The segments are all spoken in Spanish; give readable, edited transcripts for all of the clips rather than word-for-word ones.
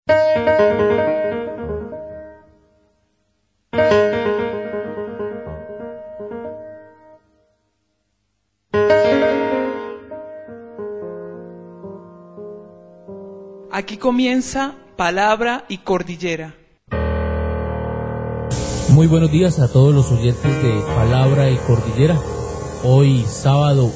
Aquí comienza Palabra y Cordillera. Muy buenos días a todos los oyentes de Palabra y Cordillera. Hoy sábado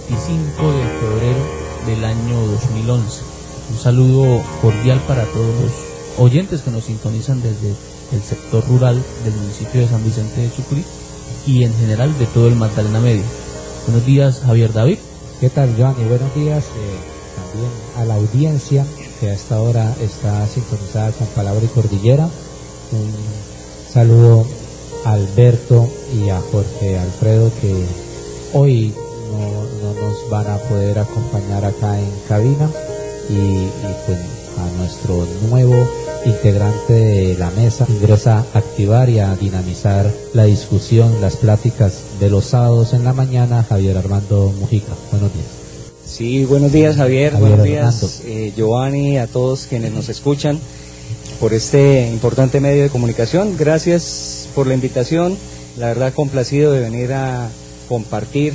25 de febrero del año 2011. Un saludo cordial para todos los oyentes que nos sintonizan desde el sector rural del municipio de San Vicente de Chucurí y en general de todo el Magdalena Medio. Buenos días, Javier David. ¿Qué tal, Joan? Y buenos días también a la audiencia que a esta hora está sintonizada con Palabra y Cordillera. Un saludo a Alberto y a Jorge Alfredo, que hoy no nos van a poder acompañar acá en cabina, y pues a nuestro nuevo integrante de la mesa ingresa a activar y a dinamizar la discusión, las pláticas de los sábados en la mañana, Javier Armando Mujica. Buenos días. Sí, buenos días, Javier buenos días, Giovanni, a todos quienes nos escuchan por este importante medio de comunicación. Gracias por la invitación, la verdad complacido de venir a compartir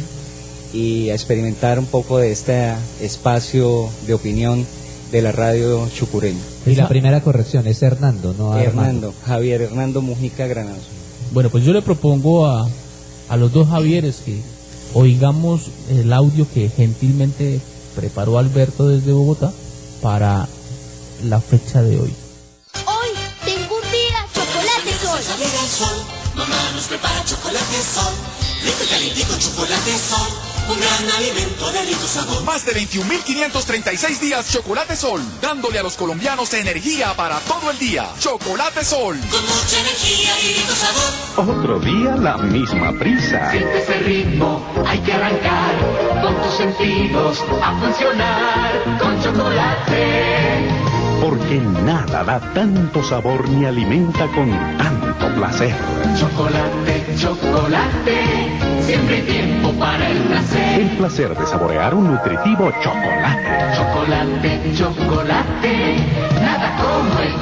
y a experimentar un poco de este espacio de opinión de la radio chucureña. Y la primera corrección es Hernando, no Armando. Javier Hernando Mujica Granados. Bueno, pues yo le propongo a los dos Javieres que oigamos el audio que gentilmente preparó Alberto desde Bogotá para la fecha de hoy. Hoy tengo un día chocolate sol. Sale el sol, mamá nos prepara chocolate sol. Rico y calientico chocolate sol. Un gran alimento de rico sabor. Más de 21.536 días Chocolate Sol, dándole a los colombianos energía para todo el día. Chocolate Sol. Con mucha energía y rico sabor. Otro día la misma prisa. Siente ese ritmo, hay que arrancar con tus sentidos a funcionar con chocolate. Porque nada da tanto sabor ni alimenta con tanto placer. Chocolate, chocolate, siempre hay tiempo para el placer. El placer de saborear un nutritivo chocolate. Chocolate, chocolate, nada como el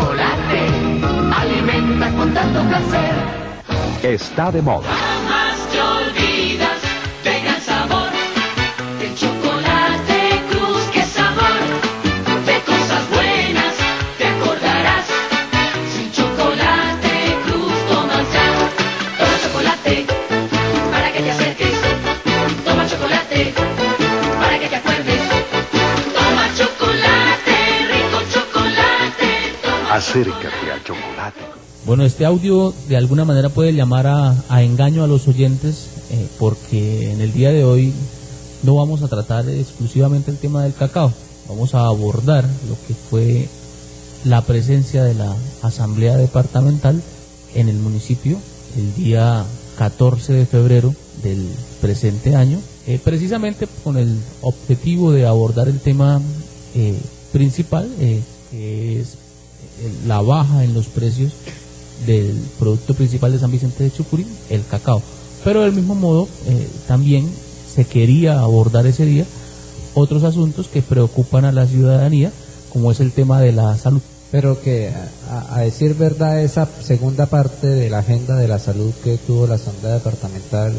chocolate. Alimenta con tanto placer. Está de moda. Jamás te olvidas de gran sabor. El chocolate Cruz, qué sabor. De cosas buenas te acordarás. Sin chocolate Cruz tomas ya. Toma chocolate para que te acerques. Toma chocolate para que te acuerdes. Toma chocolate, rico chocolate. Toma Acércate al chocolate. Bueno, este audio de alguna manera puede llamar a engaño a los oyentes, porque en el día de hoy no vamos a tratar exclusivamente el tema del cacao. Vamos a abordar lo que fue la presencia de la Asamblea Departamental en el municipio el día 14 de febrero del presente año, precisamente con el objetivo de abordar el tema principal, que es la baja en los precios del producto principal de San Vicente de Chucurí, el cacao. Pero del mismo modo también se quería abordar ese día otros asuntos que preocupan a la ciudadanía, como es el tema de la salud. Pero que a decir verdad, esa segunda parte de la agenda de la salud que tuvo la Asamblea Departamental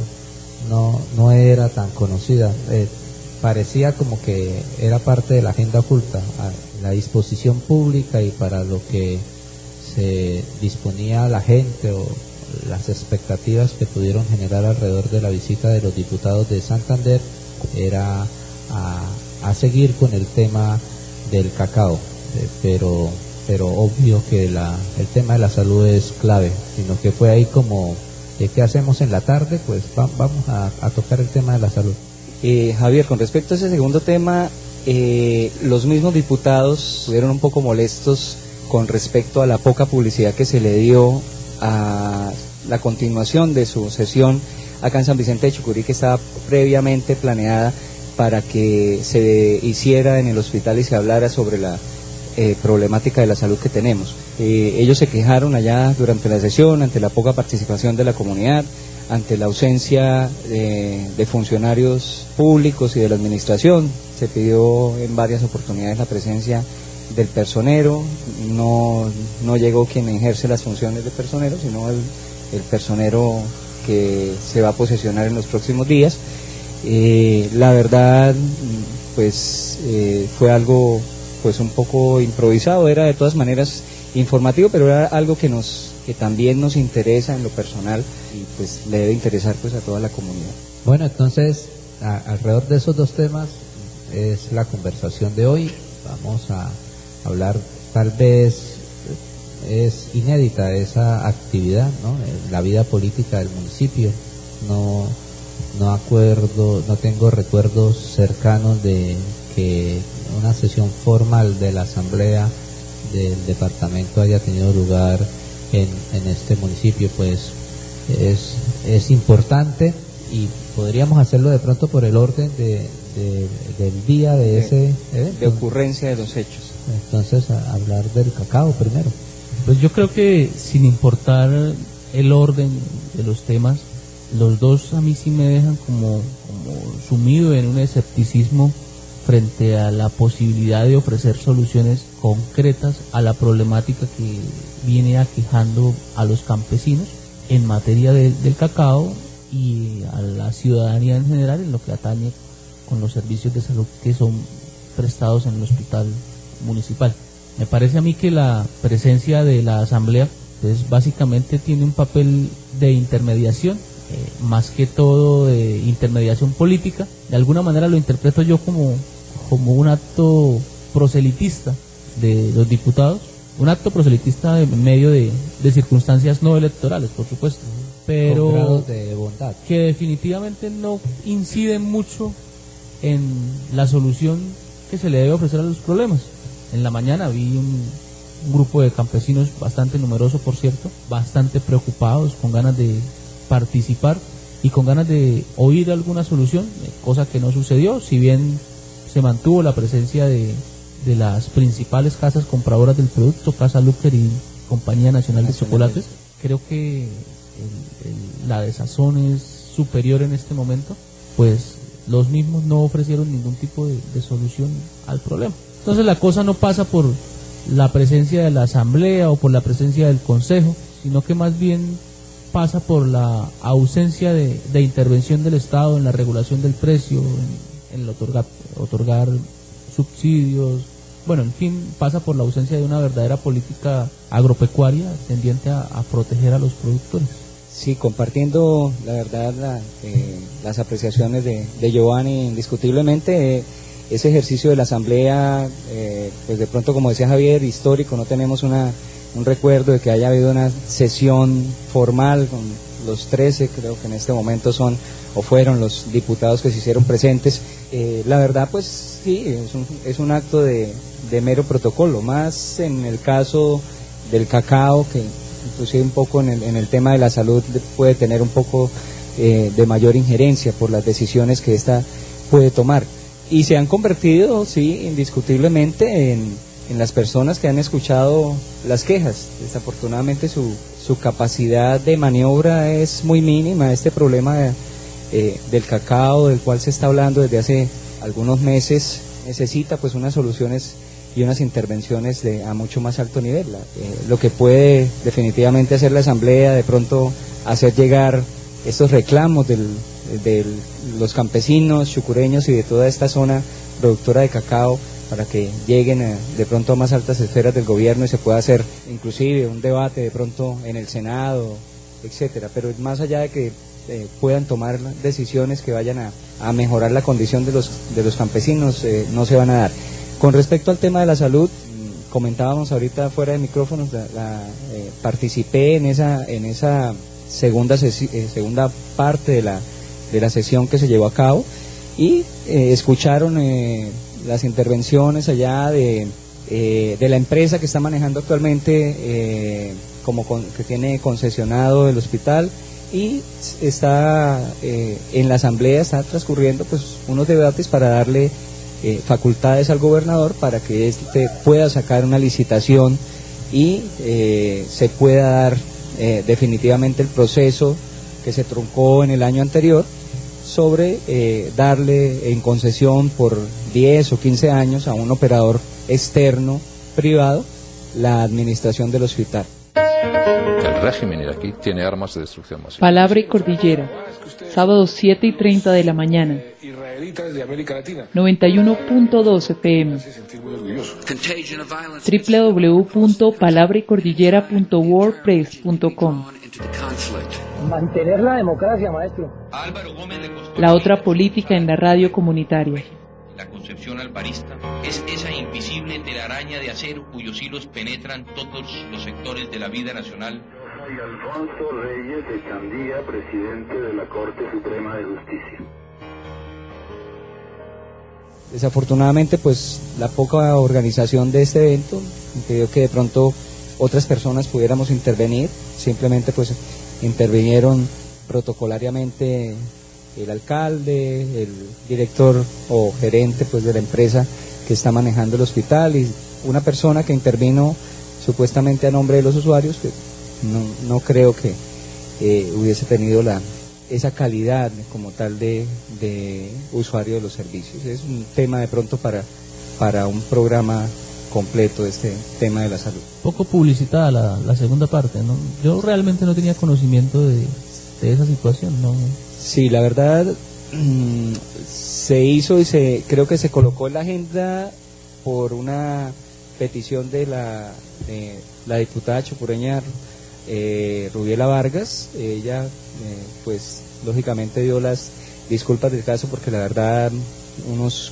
no era tan conocida. Parecía como que era parte de la agenda oculta, la disposición pública y para lo que se disponía la gente o las expectativas que pudieron generar alrededor de la visita de los diputados de Santander era a seguir con el tema del cacao, pero obvio que el tema de la salud es clave, sino que fue ahí como ¿qué hacemos en la tarde? Pues vamos a tocar el tema de la salud. Javier, con respecto a ese segundo tema, los mismos diputados estuvieron un poco molestos con respecto a la poca publicidad que se le dio a la continuación de su sesión acá en San Vicente de Chucurí, que estaba previamente planeada para que se hiciera en el hospital y se hablara sobre la problemática de la salud que tenemos. Ellos se quejaron allá durante la sesión ante la poca participación de la comunidad, ante la ausencia de funcionarios públicos y de la administración. Se pidió en varias oportunidades la presencia del personero, no llegó quien ejerce las funciones de personero, sino el personero que se va a posesionar en los próximos días. La verdad, pues fue algo pues un poco improvisado, era de todas maneras informativo, pero era algo que también nos interesa en lo personal y pues le debe interesar pues a toda la comunidad. Bueno, entonces alrededor de esos dos temas es la conversación de hoy. Vamos a hablar, tal vez es inédita esa actividad, ¿no? En la vida política del municipio. No tengo recuerdos cercanos de que una sesión formal de la asamblea del departamento haya tenido lugar en este municipio. Pues es importante y podríamos hacerlo de pronto por el orden del día de ese evento, de ocurrencia de los hechos. Entonces, hablar del cacao primero. Pues yo creo que sin importar el orden de los temas, los dos a mí sí me dejan como sumido en un escepticismo frente a la posibilidad de ofrecer soluciones concretas a la problemática que viene aquejando a los campesinos en materia del cacao y a la ciudadanía en general en lo que atañe con los servicios de salud que son prestados en el hospital municipal. Me parece a mí que la presencia de la asamblea pues básicamente tiene un papel de intermediación, más que todo de intermediación política. De alguna manera lo interpreto yo como un acto proselitista de los diputados, un acto proselitista en medio de circunstancias no electorales, por supuesto, pero con grados de bondad, que definitivamente no inciden mucho en la solución que se le debe ofrecer a los problemas. En la mañana vi un grupo de campesinos bastante numeroso, por cierto, bastante preocupados, con ganas de participar y con ganas de oír alguna solución, cosa que no sucedió, si bien se mantuvo la presencia de las principales casas compradoras del producto, Casa Luker y Compañía Nacional de Chocolates. Creo que la desazón es superior en este momento, pues los mismos no ofrecieron ningún tipo de solución al problema. Entonces la cosa no pasa por la presencia de la asamblea o por la presencia del consejo, sino que más bien pasa por la ausencia de intervención del Estado en la regulación del precio, en el otorgar subsidios. Bueno, en fin, pasa por la ausencia de una verdadera política agropecuaria tendiente a proteger a los productores. Sí, compartiendo la verdad las apreciaciones de Giovanni, indiscutiblemente ese ejercicio de la asamblea, pues de pronto, como decía Javier, histórico, no tenemos un recuerdo de que haya habido una sesión formal con los 13, creo que en este momento fueron los diputados que se hicieron presentes. La verdad, pues sí, es un acto de mero protocolo, más en el caso del cacao, que inclusive un poco en el tema de la salud puede tener un poco de mayor injerencia por las decisiones que ésta puede tomar. Y se han convertido, sí, indiscutiblemente en las personas que han escuchado las quejas. Desafortunadamente su capacidad de maniobra es muy mínima. Este problema del cacao, del cual se está hablando desde hace algunos meses, necesita pues unas soluciones y unas intervenciones a mucho más alto nivel. Lo que puede definitivamente hacer la asamblea, de pronto hacer llegar estos reclamos de los campesinos chucureños y de toda esta zona productora de cacao, para que lleguen de pronto a más altas esferas del gobierno y se pueda hacer inclusive un debate de pronto en el Senado, etcétera. Pero más allá de que puedan tomar decisiones que vayan a mejorar la condición de los campesinos, no se van a dar. Con respecto al tema de la salud, comentábamos ahorita fuera de micrófonos, participé en esa segunda parte de la sesión que se llevó a cabo y escucharon las intervenciones allá de la empresa que está manejando actualmente que tiene concesionado el hospital, y está en la asamblea está transcurriendo pues unos debates para darle facultades al gobernador para que éste pueda sacar una licitación y se pueda dar definitivamente el proceso que se truncó en el año anterior sobre darle en concesión por 10 o 15 años a un operador externo privado la administración del hospital. El régimen iraquí tiene armas de destrucción masiva. Palabra y Cordillera, sábados 7:30 de la mañana. 91.2 FM. www.palabraycordillera.wordpress.com. Mantener la democracia, maestro. La otra política en la radio comunitaria. La concepción alvarista es esa invisible telaraña de acero cuyos hilos penetran todos los sectores de la vida nacional. Soy Alfonso Reyes Echandía, presidente de la Corte Suprema de Justicia. Desafortunadamente, pues la poca organización de este evento impidió que de pronto otras personas pudiéramos intervenir. Simplemente pues intervinieron protocolariamente el alcalde, el director o gerente pues de la empresa que está manejando el hospital y una persona que intervino supuestamente a nombre de los usuarios, que no creo que hubiese tenido esa calidad como tal de usuario de los servicios. Es un tema de pronto para un programa completo, este tema de la salud. Poco publicitada la segunda parte, ¿no? Yo realmente no tenía conocimiento de esa situación, ¿no? Sí, la verdad se hizo y creo que se colocó en la agenda por una petición de la diputada chocureña Rubiela Vargas. Ella pues lógicamente dio las disculpas del caso porque la verdad los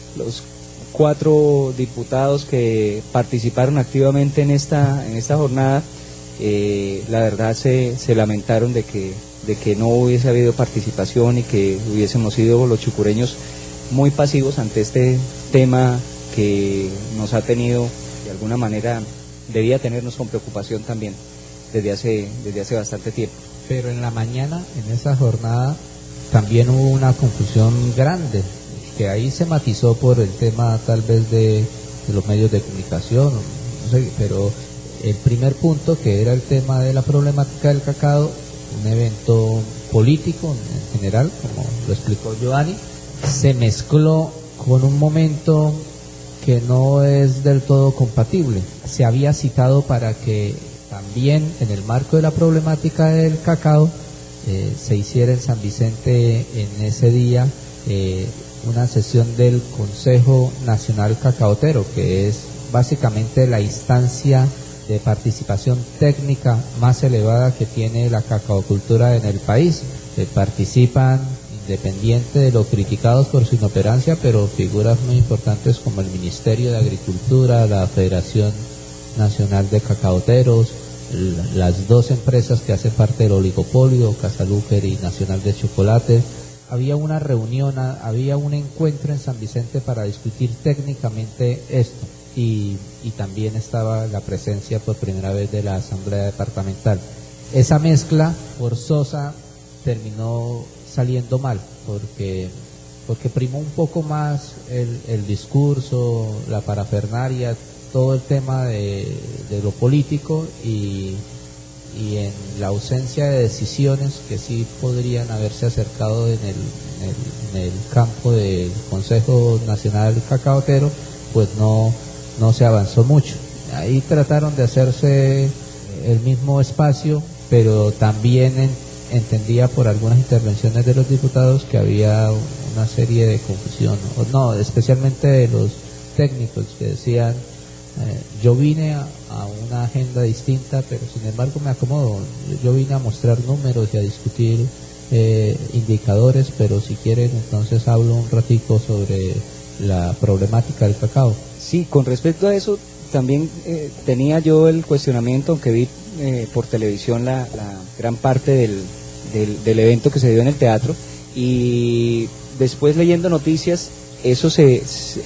4 diputados que participaron activamente en esta jornada la verdad se lamentaron de que no hubiese habido participación y que hubiésemos sido los chucureños muy pasivos ante este tema que nos ha tenido, de alguna manera, debía tenernos con preocupación también desde hace bastante tiempo. Pero en la mañana, en esa jornada, también hubo una confusión grande, que ahí se matizó por el tema tal vez de los medios de comunicación, no sé, pero el primer punto, que era el tema de la problemática del cacao, un evento político en general, como lo explicó Giovanni, se mezcló con un momento que no es del todo compatible. Se había citado para que también en el marco de la problemática del cacao se hiciera en San Vicente en ese día una sesión del Consejo Nacional Cacaotero, que es básicamente la instancia de participación técnica más elevada que tiene la cacaocultura en el país. Participan, independiente de lo criticados por su inoperancia, pero figuras muy importantes como el Ministerio de Agricultura, la Federación Nacional de Cacaoteros, las 2 empresas que hacen parte del oligopolio, Casaluper y Nacional de Chocolate. Había una reunión, había un encuentro en San Vicente para discutir técnicamente esto. Y también estaba la presencia por primera vez de la Asamblea Departamental. Esa mezcla forzosa terminó saliendo mal, porque primó un poco más el discurso, la parafernalia, todo el tema de lo político y en la ausencia de decisiones que sí podrían haberse acercado en el campo del Consejo Nacional Cacaotero, pues no se avanzó mucho. Ahí trataron de hacerse el mismo espacio, pero también entendía por algunas intervenciones de los diputados que había una serie de confusión, especialmente de los técnicos que decían yo vine a una agenda distinta, pero sin embargo me acomodo, yo vine a mostrar números y a discutir indicadores, pero si quieren entonces hablo un ratico sobre la problemática del cacao. Sí, con respecto a eso también tenía yo el cuestionamiento, aunque vi por televisión la gran parte del evento que se dio en el teatro, y después leyendo noticias, ese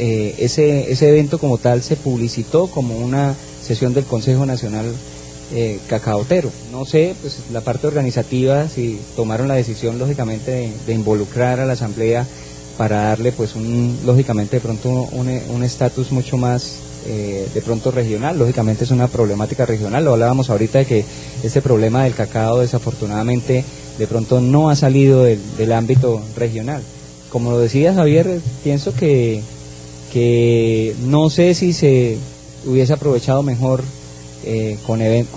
evento como tal se publicitó como una sesión del Consejo Nacional Cacaotero. No sé, pues la parte organizativa, si tomaron la decisión lógicamente de involucrar a la asamblea para darle pues lógicamente de pronto un estatus mucho más de pronto regional. Lógicamente es una problemática regional, lo hablábamos ahorita de que este problema del cacao desafortunadamente de pronto no ha salido del ámbito regional. Como lo decía Javier, pienso que no sé si se hubiese aprovechado mejor con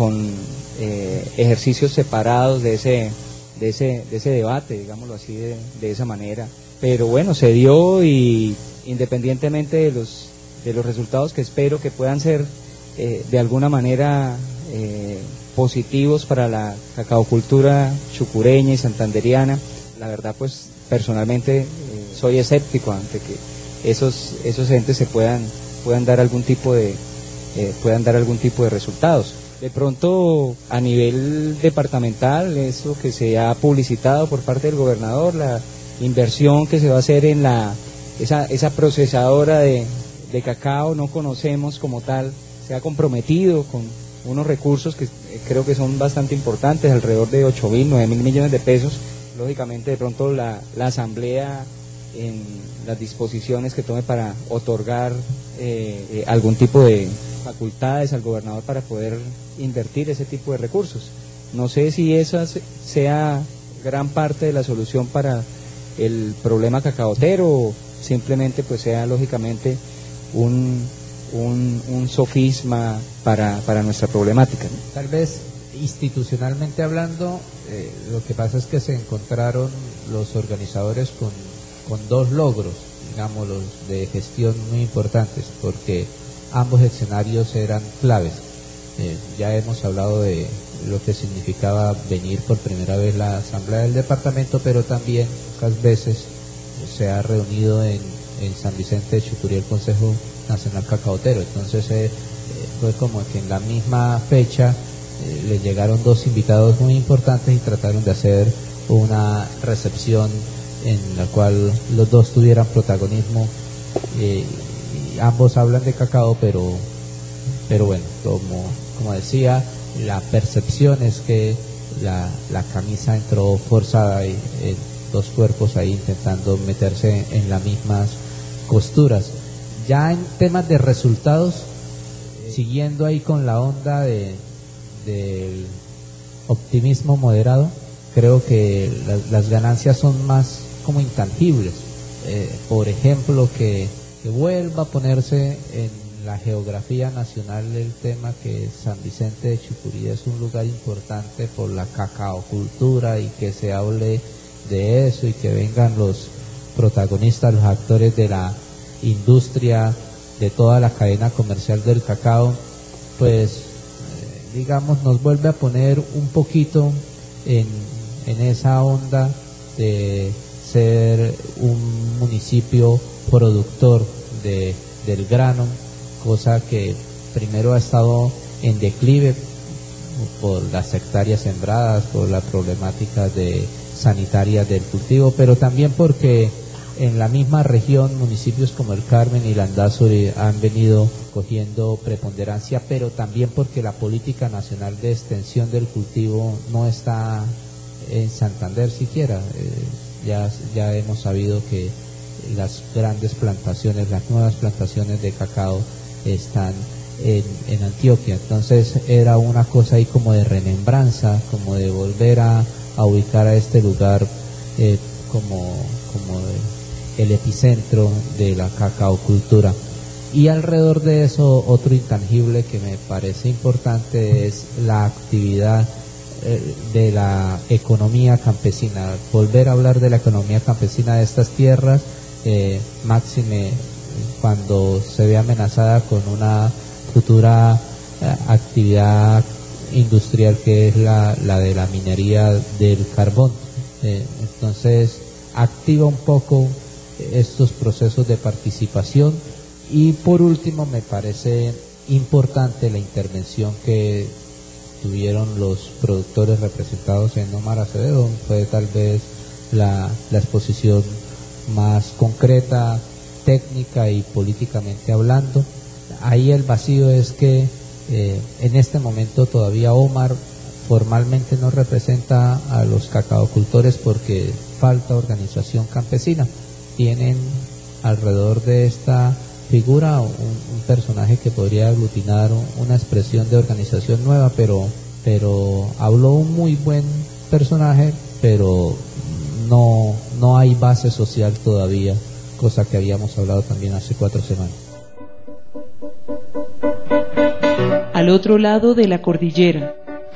ejercicios separados de ese debate, digámoslo así, de esa manera. Pero bueno, se dio, y independientemente de los resultados que espero que puedan ser de alguna manera positivos para la cacaocultura chucureña y santanderiana, la verdad pues personalmente soy escéptico ante que esos entes se puedan dar algún tipo de resultados. De pronto, a nivel departamental, eso que se ha publicitado por parte del gobernador, la inversión que se va a hacer en esa procesadora de cacao, no conocemos como tal, se ha comprometido con unos recursos que creo que son bastante importantes, alrededor de 8.000, 9.000 millones de pesos. Lógicamente, de pronto la Asamblea, en las disposiciones que tome para otorgar algún tipo de facultades al gobernador para poder invertir ese tipo de recursos. No sé si esa sea gran parte de la solución para el problema cacaotero, o simplemente pues sea lógicamente un sofisma para nuestra problemática, ¿no? Tal vez institucionalmente hablando, lo que pasa es que se encontraron los organizadores con dos logros, digamos, de gestión muy importantes, porque ambos escenarios eran claves. Ya hemos hablado de lo que significaba venir por primera vez la Asamblea del Departamento, pero también pocas veces se ha reunido en San Vicente de Chucurí el Consejo Nacional Cacaotero. Entonces fue como que en la misma fecha le llegaron dos invitados muy importantes y trataron de hacer una recepción en la cual los dos tuvieran protagonismo. Y ambos hablan de cacao, pero bueno, como decía, la percepción es que la camisa entró forzada, y dos cuerpos ahí intentando meterse en las mismas costuras. Ya en temas de resultados, siguiendo ahí con la onda del optimismo moderado, creo que las ganancias son más como intangibles. Por ejemplo, que vuelva a ponerse en la geografía nacional el tema que San Vicente de Chucurí es un lugar importante por la cacaocultura, y que se hable de eso y que vengan los protagonistas, los actores de la industria, de toda la cadena comercial del cacao, pues digamos nos vuelve a poner un poquito en esa onda de ser un municipio productor del grano, cosa que primero ha estado en declive por las hectáreas sembradas, por la problemática sanitaria del cultivo, pero también porque en la misma región municipios como el Carmen y Landázuri han venido cogiendo preponderancia, pero también porque la política nacional de extensión del cultivo no está en Santander siquiera. Ya hemos sabido que las grandes plantaciones, las nuevas plantaciones de cacao están en Antioquia. Entonces era una cosa ahí como de remembranza, como de volver a ubicar a este lugar como el epicentro de la cacaocultura. Y alrededor de eso, otro intangible que me parece importante es la actividad de la economía campesina, volver a hablar de la economía campesina de estas tierras, máxime cuando se ve amenazada con una futura actividad industrial que es la de la minería del carbón. Entonces activa un poco estos procesos de participación. Y por último, me parece importante la intervención que tuvieron los productores representados en Omar Acevedo. Fue tal vez la exposición más concreta, técnica y políticamente hablando. Ahí el vacío es que en este momento todavía Omar formalmente no representa a los cacaocultores porque falta organización campesina. Tienen alrededor de esta figura un personaje que podría aglutinar una expresión de organización nueva, pero habló un muy buen personaje, pero no hay base social todavía, cosa que habíamos hablado también hace 4 semanas. al otro lado de la cordillera.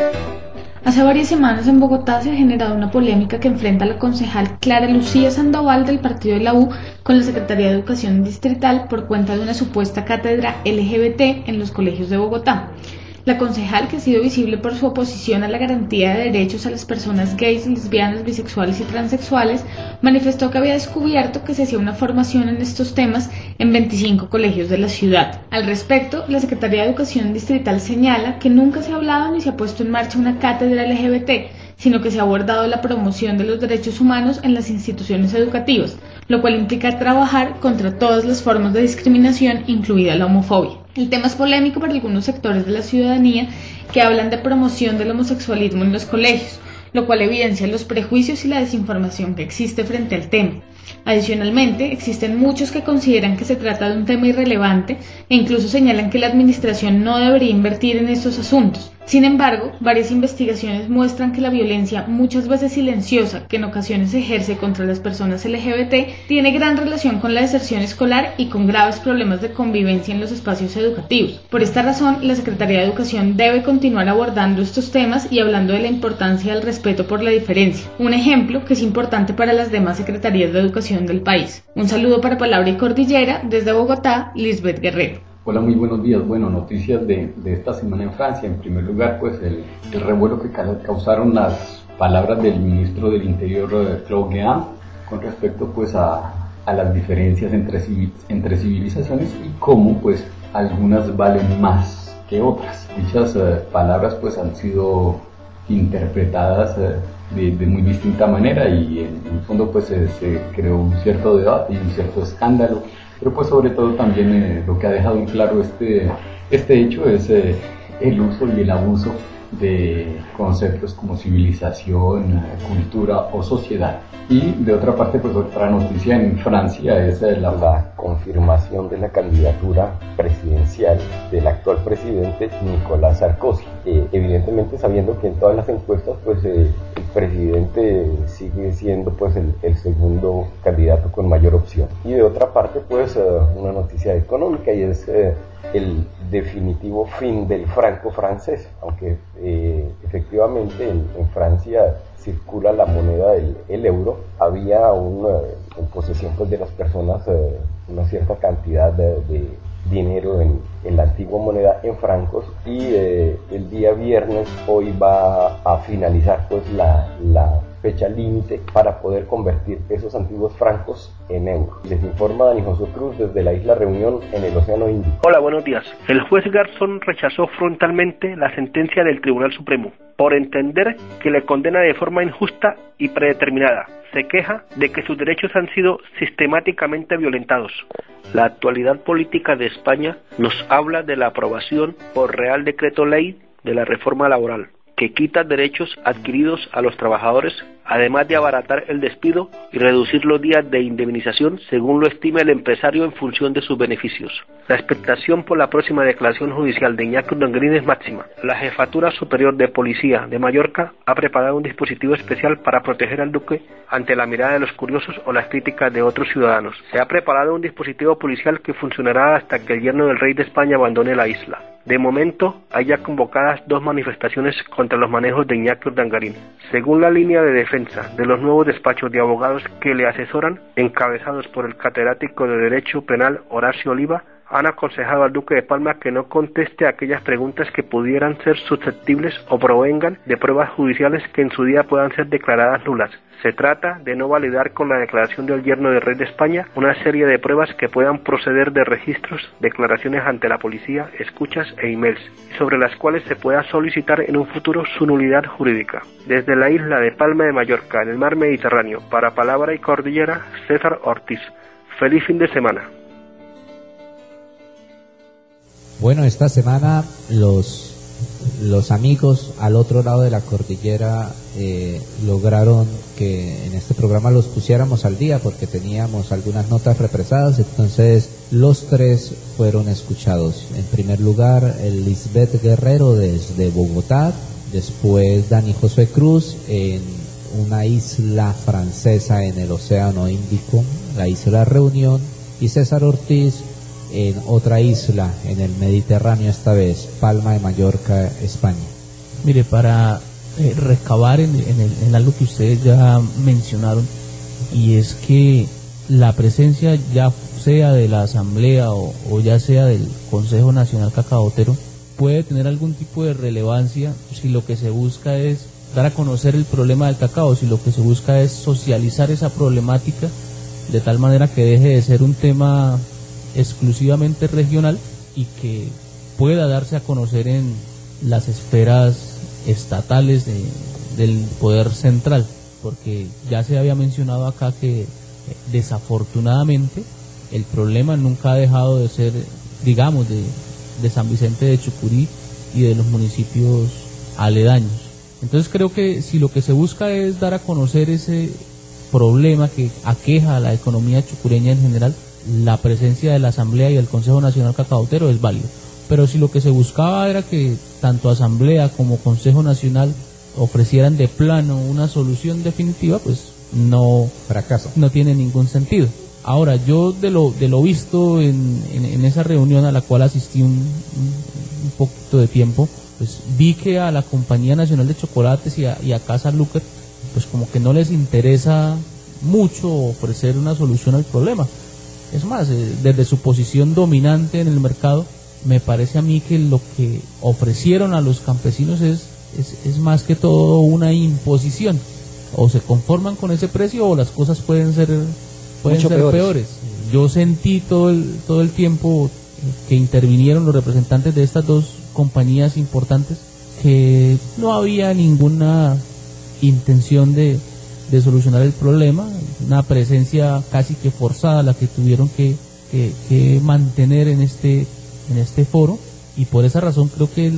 Hace varias semanas en Bogotá se ha generado una polémica que enfrenta a la concejal Clara Lucía Sandoval del partido de la U con la Secretaría de Educación Distrital por cuenta de una supuesta cátedra LGBT en los colegios de Bogotá. La concejal, que ha sido visible por su oposición a la garantía de derechos a las personas gays, lesbianas, bisexuales y transexuales, manifestó que había descubierto que se hacía una formación en estos temas en 25 colegios de la ciudad. Al respecto, la Secretaría de Educación Distrital señala que nunca se ha hablado ni se ha puesto en marcha una cátedra LGBT, sino que se ha abordado la promoción de los derechos humanos en las instituciones educativas, lo cual implica trabajar contra todas las formas de discriminación, incluida la homofobia. El tema es polémico para algunos sectores de la ciudadanía que hablan de promoción del homosexualismo en los colegios, lo cual evidencia los prejuicios y la desinformación que existe frente al tema. Adicionalmente, existen muchos que consideran que se trata de un tema irrelevante e incluso señalan que la administración no debería invertir en estos asuntos. Sin embargo, varias investigaciones muestran que la violencia, muchas veces silenciosa, que en ocasiones se ejerce contra las personas LGBT, tiene gran relación con la deserción escolar y con graves problemas de convivencia en los espacios educativos. Por esta razón, la Secretaría de Educación debe continuar abordando estos temas y hablando de la importancia del respeto por la diferencia, un ejemplo que es importante para las demás secretarías de educación del país. Un saludo para Palabra y Cordillera, desde Bogotá, Lisbeth Guerrero. Hola, muy buenos días. Bueno, noticias de esta semana en Francia. En primer lugar, pues el revuelo que causaron las palabras del ministro del Interior, Claude Guéant, con respecto pues a las diferencias entre civilizaciones y cómo pues algunas valen más que otras. Dichas palabras pues han sido interpretadas de muy distinta manera y en el fondo pues se creó un cierto debate y un cierto escándalo. Pero pues sobre todo también lo que ha dejado en claro este hecho es el uso y el abuso de conceptos como civilización, cultura o sociedad. Y de otra parte, pues otra noticia en Francia es la confirmación de la candidatura presidencial del actual presidente Nicolas Sarkozy. Evidentemente sabiendo que en todas las encuestas pues el presidente sigue siendo pues el segundo candidato con mayor opción. Y de otra parte pues una noticia económica y es el definitivo fin del franco francés, aunque efectivamente en Francia circula la moneda del euro, había en posesión pues, de las personas una cierta cantidad de dinero en la antigua moneda en francos y el día viernes hoy va a finalizar pues la fecha límite para poder convertir esos antiguos francos en euros. Les informa Dani José Cruz desde la isla Reunión en el Océano Índico. Hola, buenos días. El juez Garzón rechazó frontalmente la sentencia del Tribunal Supremo por entender que le condena de forma injusta y predeterminada. Se queja de que sus derechos han sido sistemáticamente violentados. La actualidad política de España nos habla de la aprobación por Real Decreto Ley de la reforma laboral, que quita derechos adquiridos a los trabajadores, además de abaratar el despido y reducir los días de indemnización según lo estime el empresario en función de sus beneficios. La expectación por la próxima declaración judicial de Iñaki Urdangarín es máxima. La Jefatura Superior de Policía de Mallorca ha preparado un dispositivo especial para proteger al duque ante la mirada de los curiosos o las críticas de otros ciudadanos. Se ha preparado un dispositivo policial que funcionará hasta que el yerno del rey de España abandone la isla. De momento, hay ya convocadas 2 manifestaciones contra los manejos de Iñaki Urdangarín. Según la línea de defensa de los nuevos despachos de abogados que le asesoran, encabezados por el catedrático de Derecho Penal Horacio Oliva, han aconsejado al duque de Palma que no conteste aquellas preguntas que pudieran ser susceptibles o provengan de pruebas judiciales que en su día puedan ser declaradas nulas. Se trata de no validar con la declaración del yerno del rey de España una serie de pruebas que puedan proceder de registros, declaraciones ante la policía, escuchas e emails, sobre las cuales se pueda solicitar en un futuro su nulidad jurídica. Desde la isla de Palma de Mallorca, en el mar Mediterráneo, para Palabra y Cordillera, César Ortiz. Feliz fin de semana. Bueno, esta semana los amigos al otro lado de la cordillera lograron que en este programa los pusiéramos al día porque teníamos algunas notas represadas, entonces los 3 fueron escuchados. En primer lugar, Lisbeth Guerrero desde Bogotá, después Dani José Cruz en una isla francesa en el Océano Índico, la isla Reunión, y César Ortiz en otra isla, en el Mediterráneo esta vez, Palma de Mallorca, España? Mire, para recabar en algo que ustedes ya mencionaron, y es que la presencia ya sea de la Asamblea o ya sea del Consejo Nacional Cacaotero puede tener algún tipo de relevancia si lo que se busca es dar a conocer el problema del cacao, si lo que se busca es socializar esa problemática de tal manera que deje de ser un tema exclusivamente regional y que pueda darse a conocer en las esferas estatales del poder central, porque ya se había mencionado acá que desafortunadamente el problema nunca ha dejado de ser, digamos, de San Vicente de Chucurí y de los municipios aledaños. Entonces creo que si lo que se busca es dar a conocer ese problema que aqueja a la economía chucureña en general, la presencia de la Asamblea y del Consejo Nacional Cacaotero es válido. Pero si lo que se buscaba era que tanto Asamblea como Consejo Nacional ofrecieran de plano una solución definitiva, pues no tiene ningún sentido. Ahora, yo de lo visto en esa reunión a la cual asistí un poquito de tiempo, pues vi que a la Compañía Nacional de Chocolates y a Casa Luker, pues como que no les interesa mucho ofrecer una solución al problema. Es más, desde su posición dominante en el mercado, me parece a mí que lo que ofrecieron a los campesinos es más que todo una imposición. O se conforman con ese precio o las cosas pueden ser peores. Yo sentí todo el tiempo que intervinieron los representantes de estas dos compañías importantes que no había ninguna intención de solucionar el problema, una presencia casi que forzada la que tuvieron que mantener en este foro, y por esa razón creo que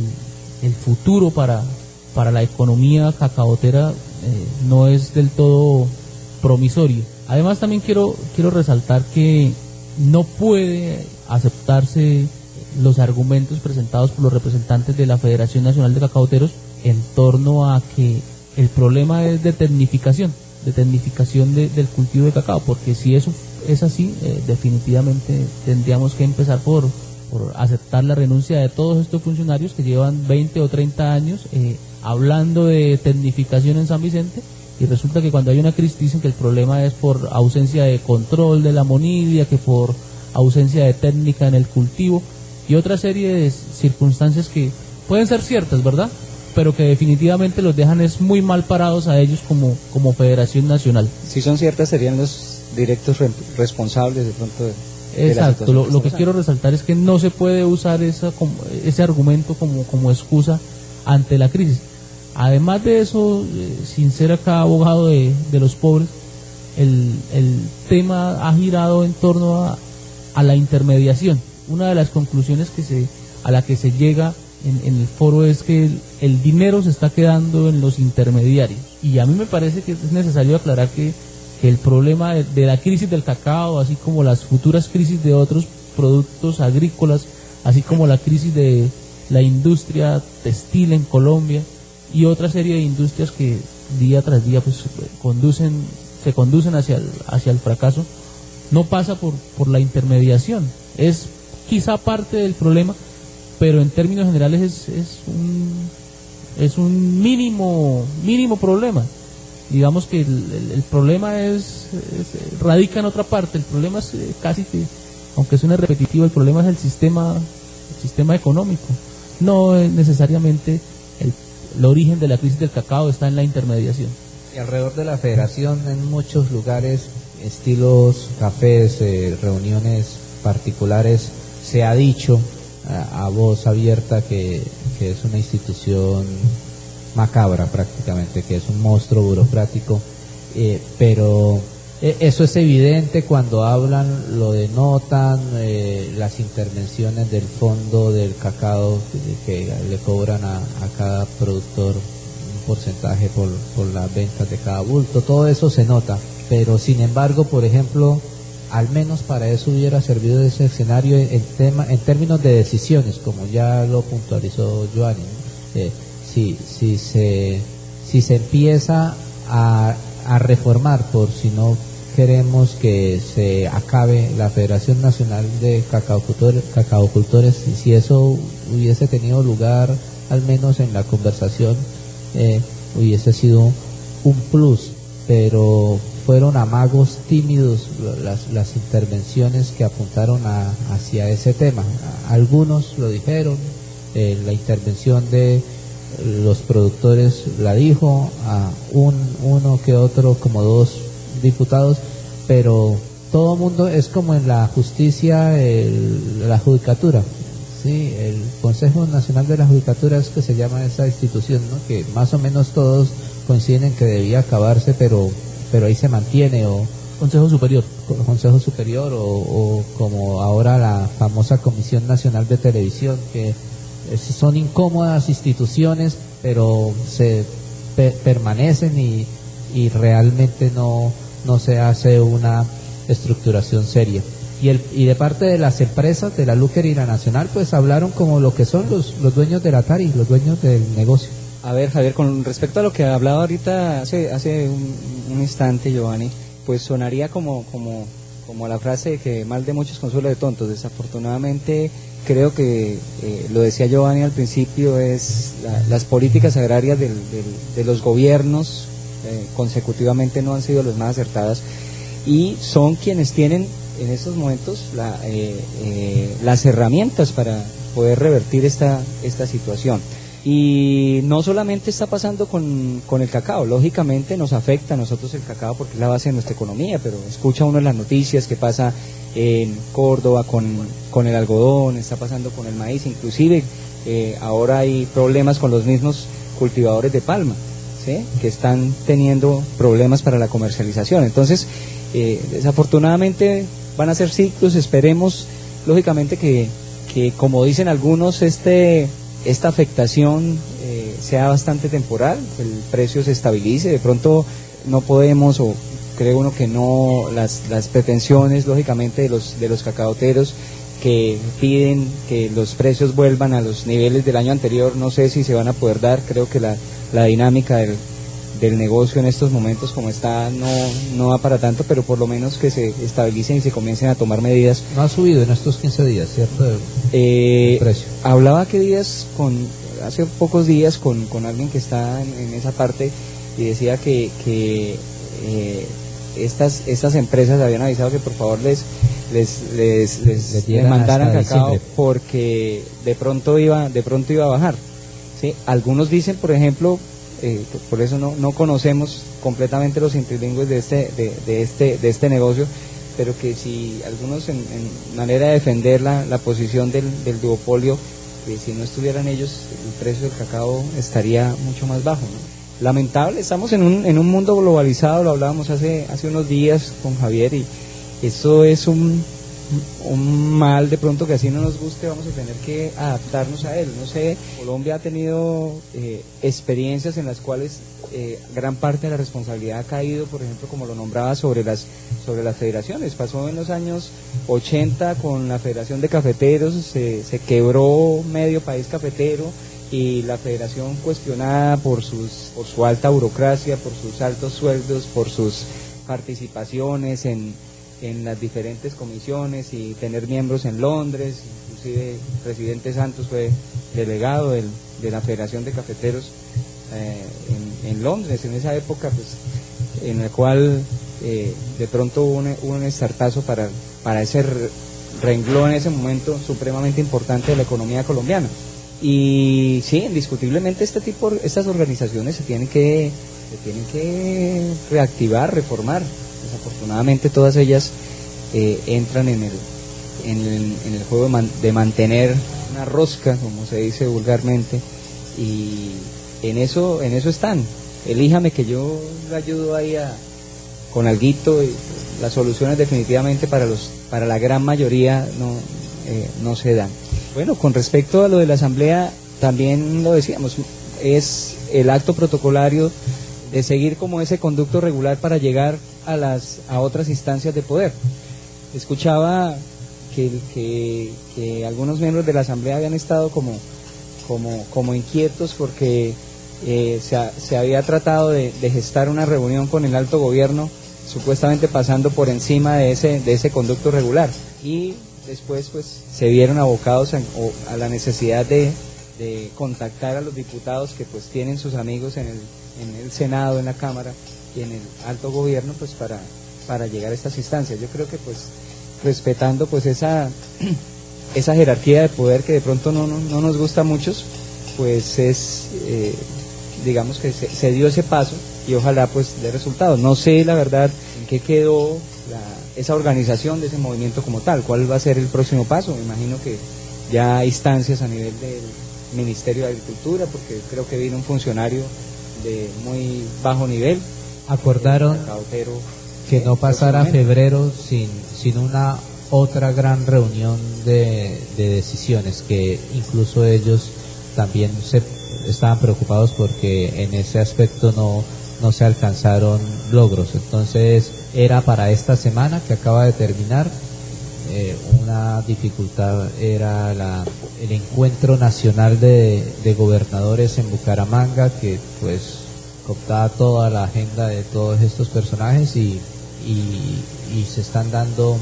el futuro para la economía cacaotera no es del todo promisorio. Además también quiero resaltar que no puede aceptarse los argumentos presentados por los representantes de la Federación Nacional de Cacaoteros en torno a que el problema es de tecnificación del cultivo de cacao, porque si eso es así, definitivamente tendríamos que empezar por aceptar la renuncia de todos estos funcionarios que llevan 20 o 30 años hablando de tecnificación en San Vicente, y resulta que cuando hay una crisis dicen que el problema es por ausencia de control de la monidia, que por ausencia de técnica en el cultivo y otra serie de circunstancias que pueden ser ciertas, ¿verdad?, pero que definitivamente los dejan es muy mal parados a ellos como Federación Nacional. Si son ciertas, serían los directos responsables de pronto de exacto. Lo que quiero resaltar es que no se puede usar ese argumento como excusa ante la crisis. Además de eso, sin ser acá abogado de los pobres, el tema ha girado en torno a la intermediación. Una de las conclusiones a la que se llega en el foro es que el dinero se está quedando en los intermediarios, y a mí me parece que es necesario aclarar que el problema de la crisis del cacao, así como las futuras crisis de otros productos agrícolas, así como la crisis de la industria textil en Colombia y otra serie de industrias que día tras día pues se conducen hacia el fracaso, no pasa por la intermediación. Es quizá parte del problema, pero en términos generales es un mínimo problema. Digamos que el problema radica en otra parte. El problema es casi que, aunque suene repetitivo, el problema es el sistema económico. No necesariamente el origen de la crisis del cacao está en la intermediación. Y alrededor de la federación, en muchos lugares, estilos cafés, reuniones particulares, se ha dicho a voz abierta que es una institución macabra prácticamente, que es un monstruo burocrático, pero eso es evidente cuando hablan, lo denotan las intervenciones del fondo del cacao que le cobran a cada productor un porcentaje por las ventas de cada bulto. Todo eso se nota, pero sin embargo, por ejemplo, al menos para eso hubiera servido ese escenario en términos de decisiones, como ya lo puntualizó Joanny, si se empieza a reformar, por si no queremos que se acabe la Federación Nacional de Cacaocultores, y si eso hubiese tenido lugar, al menos en la conversación, hubiese sido un plus, pero fueron amagos tímidos las intervenciones que apuntaron hacia ese tema. Algunos lo dijeron, la intervención de los productores la dijo, a uno que otro, como 2 diputados, pero todo mundo es como en la justicia, la judicatura, ¿sí? El Consejo Nacional de la Judicatura es que se llama esa institución, ¿no? Que más o menos todos coinciden en que debía acabarse, pero ahí se mantiene, o Consejo Superior, o como ahora la famosa Comisión Nacional de Televisión, que son incómodas instituciones, pero se permanecen y realmente no se hace una estructuración seria. Y de parte de las empresas, de la Luker y la Nacional, pues hablaron como lo que son los dueños del Atari, los dueños del negocio. A ver, Javier, con respecto a lo que hablaba ahorita hace un instante, Giovanni, pues sonaría como la frase de que mal de muchos consuelo de tontos. Desafortunadamente, creo que lo decía Giovanni al principio, es las políticas agrarias de los gobiernos consecutivamente no han sido las más acertadas, y son quienes tienen en estos momentos las herramientas para poder revertir esta situación. Y no solamente está pasando con el cacao, lógicamente nos afecta a nosotros el cacao porque es la base de nuestra economía, pero escucha uno en las noticias que pasa en Córdoba con el algodón, está pasando con el maíz, inclusive ahora hay problemas con los mismos cultivadores de palma, ¿sí? Que están teniendo problemas para la comercialización. Entonces, desafortunadamente van a ser ciclos. Esperemos lógicamente que como dicen algunos, esta afectación sea bastante temporal, el precio se estabilice. De pronto no podemos, o cree uno que no, las pretensiones lógicamente de los cacaoteros que piden que los precios vuelvan a los niveles del año anterior, no sé si se van a poder dar. Creo que la dinámica del negocio en estos momentos como está no va para tanto, pero por lo menos que se estabilicen y se comiencen a tomar medidas. No ha subido en estos 15 días, ¿cierto? El precio. Hablaba hace pocos días con alguien que está en esa parte, y decía que estas empresas habían avisado que por favor les mandaran cacao porque de pronto iba a bajar, ¿sí? Algunos dicen, por ejemplo, por eso no conocemos completamente los intrilingües de este negocio, pero que si algunos en manera de defender la posición del duopolio, que si no estuvieran ellos el precio del cacao estaría mucho más bajo, ¿no? Lamentable, estamos en un mundo globalizado, lo hablábamos hace unos días con Javier, y eso es un mal de pronto que así no nos guste, vamos a tener que adaptarnos a él. No sé, Colombia ha tenido experiencias en las cuales gran parte de la responsabilidad ha caído, por ejemplo, como lo nombraba, sobre las federaciones. Pasó en los años 80 con la Federación de Cafeteros, se quebró medio país cafetero, y la federación, cuestionada por su alta burocracia, por sus altos sueldos, por sus participaciones en las diferentes comisiones y tener miembros en Londres, inclusive el presidente Santos fue delegado de la Federación de Cafeteros en Londres en esa época, pues, en la cual de pronto hubo un estartazo para ese renglón en ese momento supremamente importante de la economía colombiana. Y sí, indiscutiblemente estas organizaciones se tienen que reactivar, reformar. Desafortunadamente todas ellas entran en el juego de mantener una rosca, como se dice vulgarmente, y en eso están. Elíjame que yo le ayudo ahí con alguito, y las soluciones definitivamente para la gran mayoría no se dan. Bueno, con respecto a lo de la asamblea, también lo decíamos, es el acto protocolario de seguir como ese conducto regular para llegar a otras instancias de poder. Escuchaba que algunos miembros de la asamblea habían estado como inquietos porque se había tratado de gestar una reunión con el alto gobierno supuestamente pasando por encima de ese conducto regular, y después pues se vieron abocados a la necesidad de contactar a los diputados que pues tienen sus amigos en el Senado, en la Cámara y en el alto gobierno, pues para llegar a estas instancias. Yo creo que pues respetando pues esa jerarquía de poder que de pronto no nos gusta a muchos, pues es digamos que se dio ese paso y ojalá pues dé resultados. No sé la verdad en qué quedó esa organización de ese movimiento como tal, cuál va a ser el próximo paso. Me imagino que ya hay instancias a nivel del Ministerio de Agricultura, porque creo que vino un funcionario de muy bajo nivel. Acordaron que no pasara febrero sin una otra gran reunión de decisiones, que incluso ellos también estaban preocupados porque en ese aspecto no se alcanzaron logros. Entonces era para esta semana que acaba de terminar. Una dificultad era el encuentro nacional de gobernadores en Bucaramanga, que pues cooptaba toda la agenda de todos estos personajes y se están dando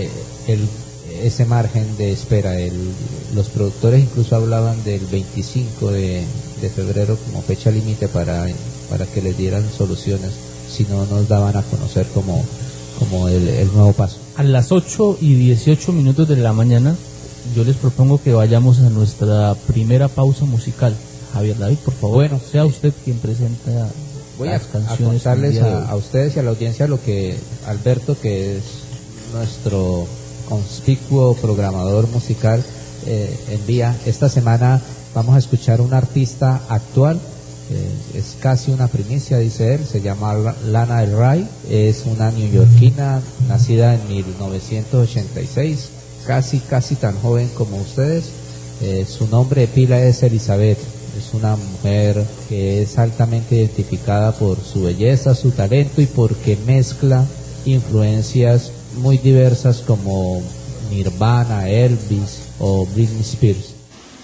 ese margen de espera. Los productores incluso hablaban del 25 de febrero como fecha límite para que les dieran soluciones, si no nos daban a conocer como el nuevo paso. A las 8:18 de la mañana yo les propongo que vayamos a nuestra primera pausa musical. Javier David, por favor, bueno, sea usted quien presenta las canciones. Voy a contarles a ustedes y a la audiencia lo que Alberto, que es nuestro conspicuo programador musical, envía. Esta semana vamos a escuchar un artista actual, es casi una primicia, dice él, se llama Lana Del Rey, es una neoyorquina nacida en 1986, casi tan joven como ustedes. Su nombre de pila es Elizabeth. Es una mujer que es altamente identificada por su belleza, su talento y porque mezcla influencias muy diversas como Nirvana, Elvis o Britney Spears.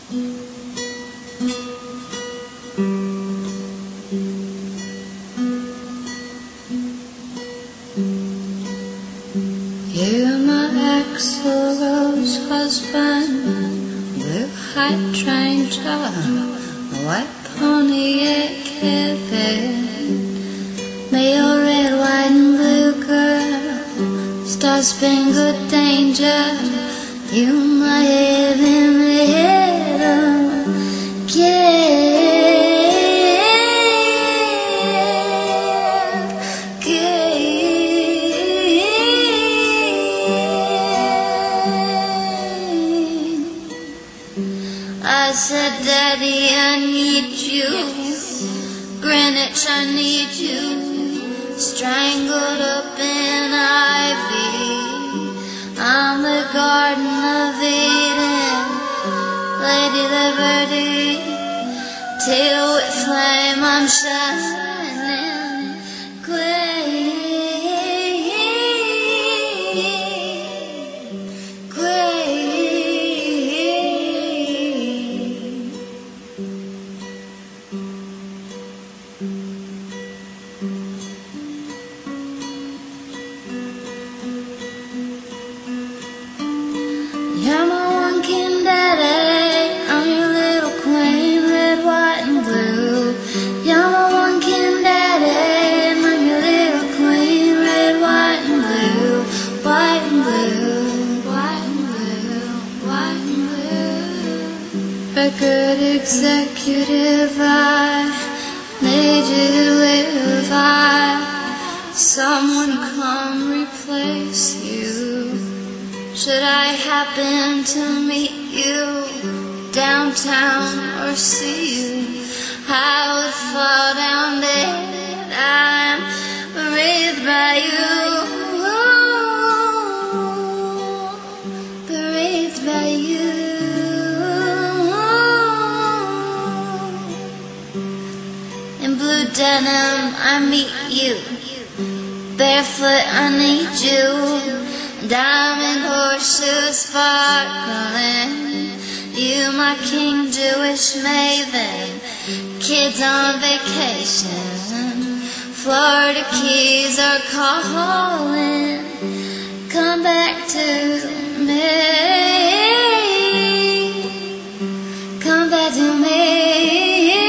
You're my ex-rose husband, blue hat train top, white Pontiac Cadillac, may your red, white and blue girl, star-spangled danger, you my heaven, I said, Daddy, I need you. Greenwich, I need you. Strangled up in ivy on the Garden of Eden. Lady Liberty, till with flame I'm shining. Queen. You're my one king daddy, I'm your little queen, red, white and blue. You're my one king daddy, I'm your little queen, red, white and blue. White and blue, white and blue, white and blue. Record executive, I need you to live. Someone come replace you. Should I happen to meet you downtown or see you, I would fall down dead. I'm raised by you, raised by you. In blue denim I meet you, barefoot I need you. Diamond horseshoes sparkling, you my king Jewish maiden, kids on vacation, Florida keys are calling. Come back to me. Come back to me.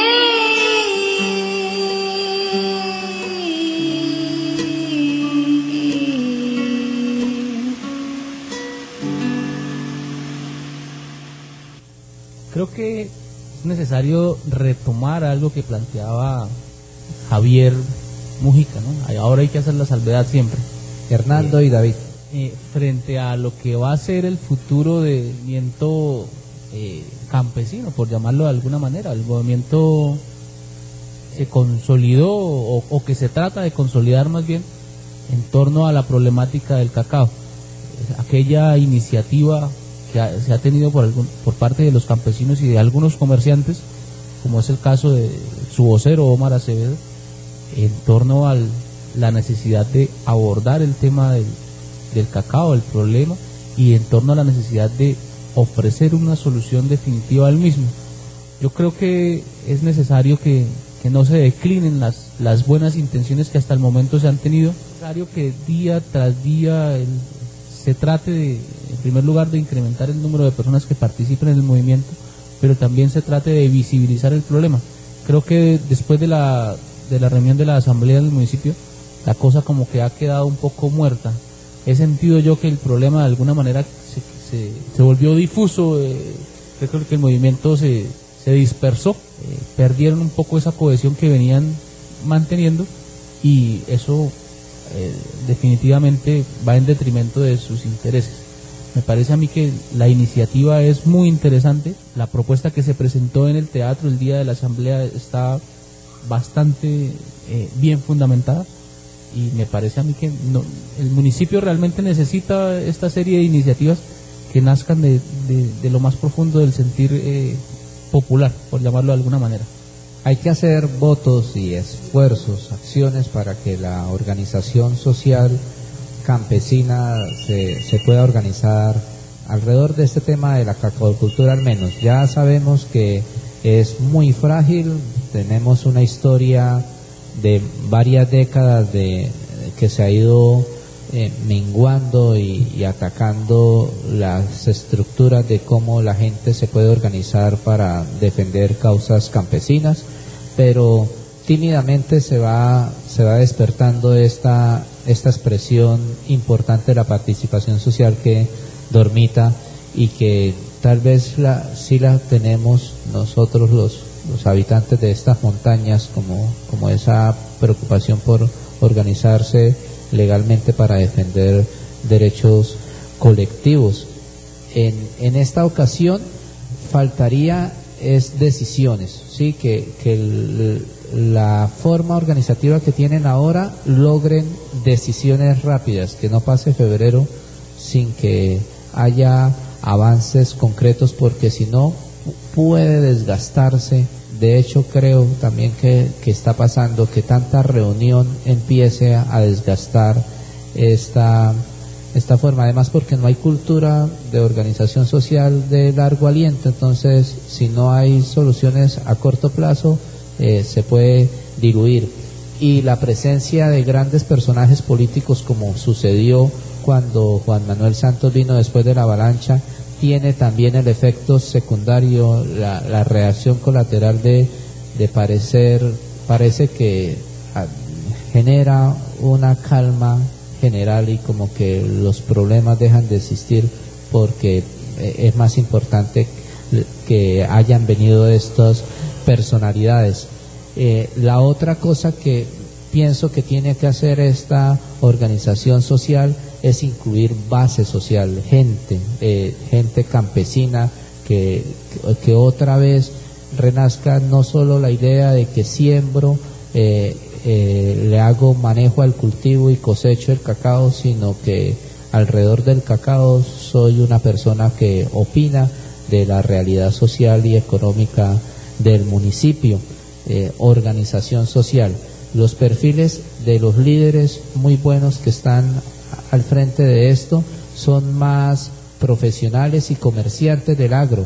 Creo que es necesario retomar algo que planteaba Javier Mujica, ¿no? Ahora hay que hacer la salvedad siempre. Hernando y David. Frente a lo que va a ser el futuro del movimiento campesino, por llamarlo de alguna manera. El movimiento se consolidó o que se trata de consolidar más bien en torno a la problemática del cacao. Aquella iniciativa que se ha tenido por parte de los campesinos y de algunos comerciantes, como es el caso de su vocero Omar Acevedo, en torno a la necesidad de abordar el tema del cacao, el problema, y en torno a la necesidad de ofrecer una solución definitiva al mismo. Yo creo que es necesario que no se declinen las buenas intenciones que hasta el momento se han tenido. Es necesario que día tras día se trate de, en primer lugar, de incrementar el número de personas que participen en el movimiento, pero también se trate de visibilizar el problema. Creo que después de la reunión de la asamblea del municipio, la cosa como que ha quedado un poco muerta. He sentido yo que el problema de alguna manera se volvió difuso. Creo que el movimiento se dispersó, perdieron un poco esa cohesión que venían manteniendo, y eso definitivamente va en detrimento de sus intereses. Me parece a mí que la iniciativa es muy interesante. La propuesta que se presentó en el teatro el día de la asamblea está bastante bien fundamentada, y me parece a mí que el municipio realmente necesita esta serie de iniciativas que nazcan de lo más profundo del sentir popular, por llamarlo de alguna manera. Hay que hacer votos y esfuerzos, acciones para que la organización social campesina se pueda organizar alrededor de este tema de la cacaocultura al menos. Ya sabemos que es muy frágil, tenemos una historia de varias décadas que se ha ido menguando y atacando las estructuras de cómo la gente se puede organizar para defender causas campesinas, pero tímidamente se va despertando esta expresión importante de la participación social que dormita, y que tal vez sí la tenemos nosotros los habitantes de estas montañas, como esa preocupación por organizarse legalmente para defender derechos colectivos. En esta ocasión faltaría decisiones, sí, que la forma organizativa que tienen ahora logren decisiones rápidas, que no pase febrero sin que haya avances concretos, porque si no puede desgastarse. De hecho, creo también que está pasando que tanta reunión empiece a desgastar esta forma, además porque no hay cultura de organización social de largo aliento. Entonces, si no hay soluciones a corto plazo, se puede diluir. Y la presencia de grandes personajes políticos, como sucedió cuando Juan Manuel Santos vino después de la avalancha, tiene también el efecto secundario, la reacción colateral de parece que genera una calma general, y como que los problemas dejan de existir, porque es más importante que hayan venido estas personalidades. La otra cosa que pienso que tiene que hacer esta organización social es incluir base social, gente campesina, que otra vez renazca no solo la idea de que siembro, le hago manejo al cultivo y cosecho el cacao, sino que alrededor del cacao soy una persona que opina de la realidad social y económica del municipio. Organización social. Los perfiles de los líderes muy buenos que están al frente de esto son más profesionales y comerciantes del agro,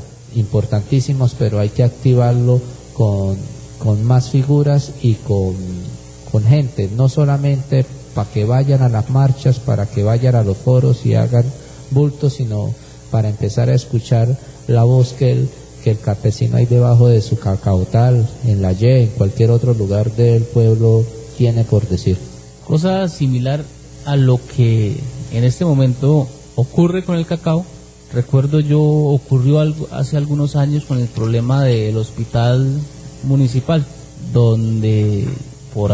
importantísimos, pero hay que activarlo con más figuras y con gente, no solamente para que vayan a las marchas, para que vayan a los foros y hagan bultos, sino para empezar a escuchar la voz que el campesino ahí debajo de su cacaotal, en la Y, en cualquier otro lugar del pueblo tiene por decir. Cosa similar a lo que en este momento ocurre con el cacao. Recuerdo yo, ocurrió algo hace algunos años con el problema del hospital municipal, donde por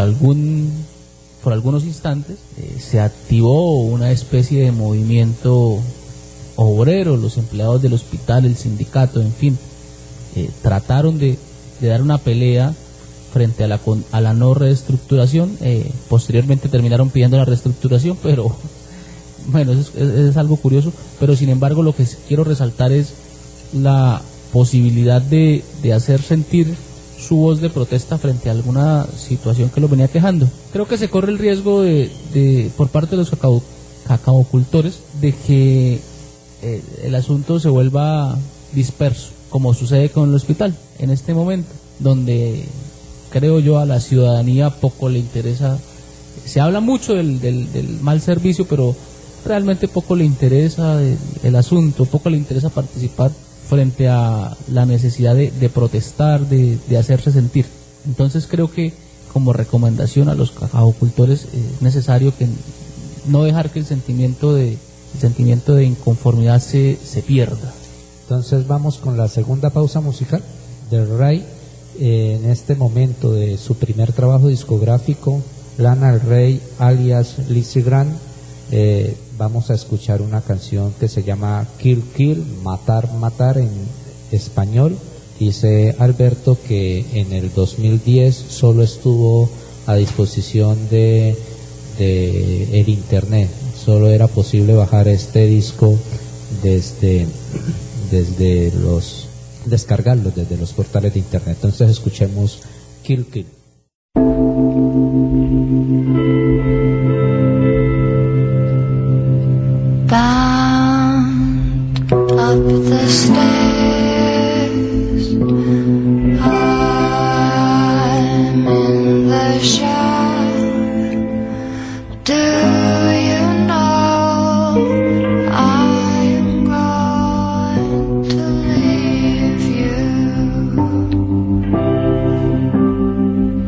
algunos instantes se activó una especie de movimiento obrero, los empleados del hospital, el sindicato, en fin, trataron de dar una pelea frente a la no reestructuración. Posteriormente terminaron pidiendo la reestructuración, pero bueno, es algo curioso. Pero sin embargo, lo que quiero resaltar es la posibilidad de hacer sentir su voz de protesta frente a alguna situación que los venía quejando. Creo que se corre el riesgo por parte de los cacaocultores de que el asunto se vuelva disperso, como sucede con el hospital en este momento, donde creo yo a la ciudadanía poco le interesa. Se habla mucho del mal servicio, pero realmente poco le interesa el asunto, poco le interesa participar frente a la necesidad de protestar, de hacerse sentir. Entonces creo que como recomendación a los cacaocultores es necesario que no dejar que el sentimiento de inconformidad se pierda. Entonces vamos con la segunda pausa musical del Rey. En este momento de su primer trabajo discográfico, Lana del Rey alias Lizzie Grant, vamos a escuchar una canción que se llama Kill Kill, Matar Matar en español. Dice Alberto que en el 2010 solo estuvo a disposición de el internet, solo era posible bajar este disco descargarlo desde los portales de internet. Entonces escuchemos Kill Kill. Bound up the stairs, I'm in the shower. Do you know I'm going to leave you?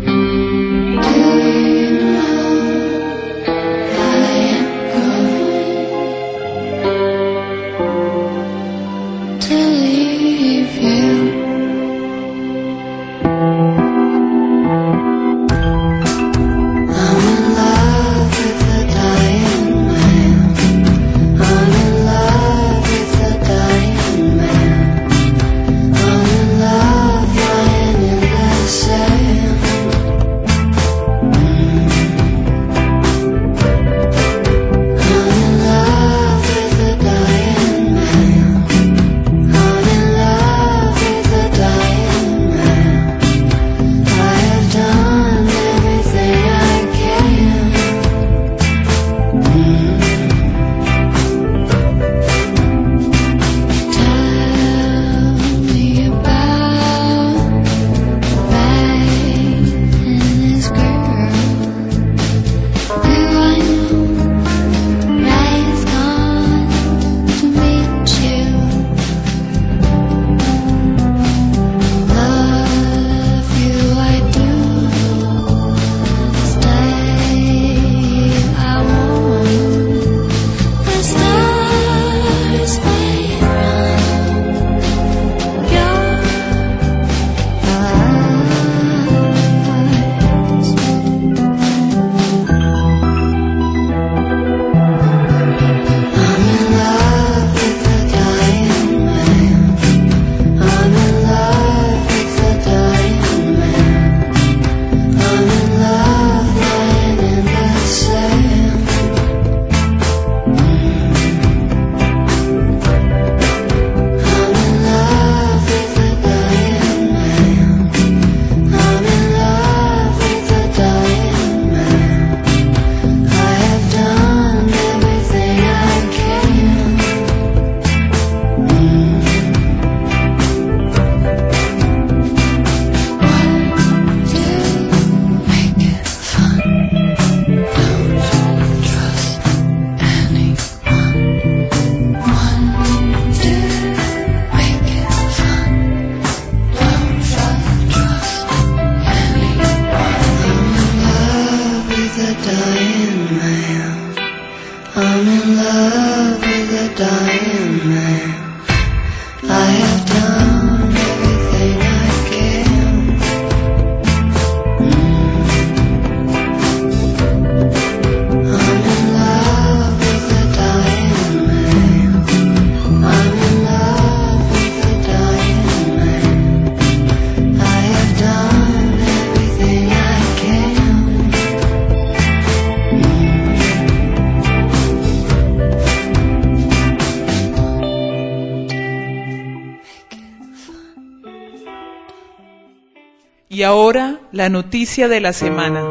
Y ahora la noticia de la semana.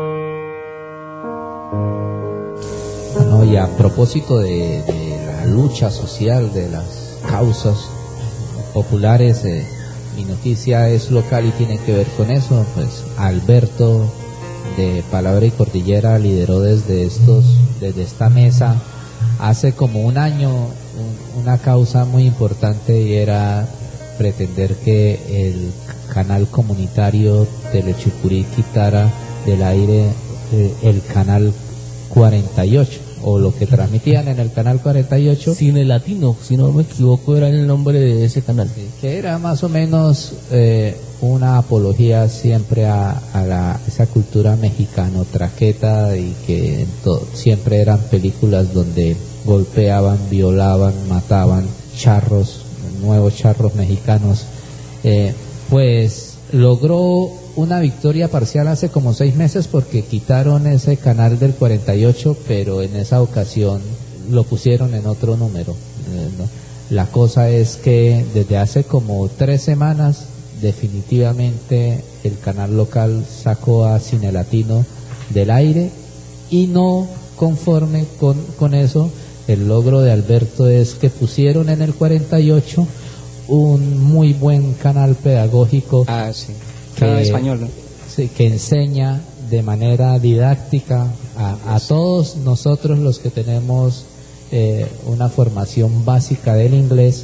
No, y a propósito de la lucha social, de las causas populares, mi noticia es local y tiene que ver con eso. Pues Alberto de Palabra y Cordillera lideró desde esta mesa hace como un año una causa muy importante, y era pretender que el canal comunitario Telechucurí quitara del aire el canal 48, o lo que transmitían en el canal 48. Cine Latino, si no me equivoco, era el nombre de ese canal. Sí, que era más o menos una apología siempre a esa cultura mexicano traqueta, y que siempre eran películas donde golpeaban, violaban, mataban charros, nuevos charros mexicanos. Pues logró una victoria parcial hace como 6 meses, porque quitaron ese canal del 48, pero en esa ocasión lo pusieron en otro número. La cosa es que desde hace como 3 semanas definitivamente el canal local sacó a Cine Latino del aire, y no conforme con eso, el logro de Alberto es que pusieron en el 48 un muy buen canal pedagógico. Sí. Cada español, ¿no? Sí, que enseña de manera didáctica a todos nosotros los que tenemos una formación básica del inglés,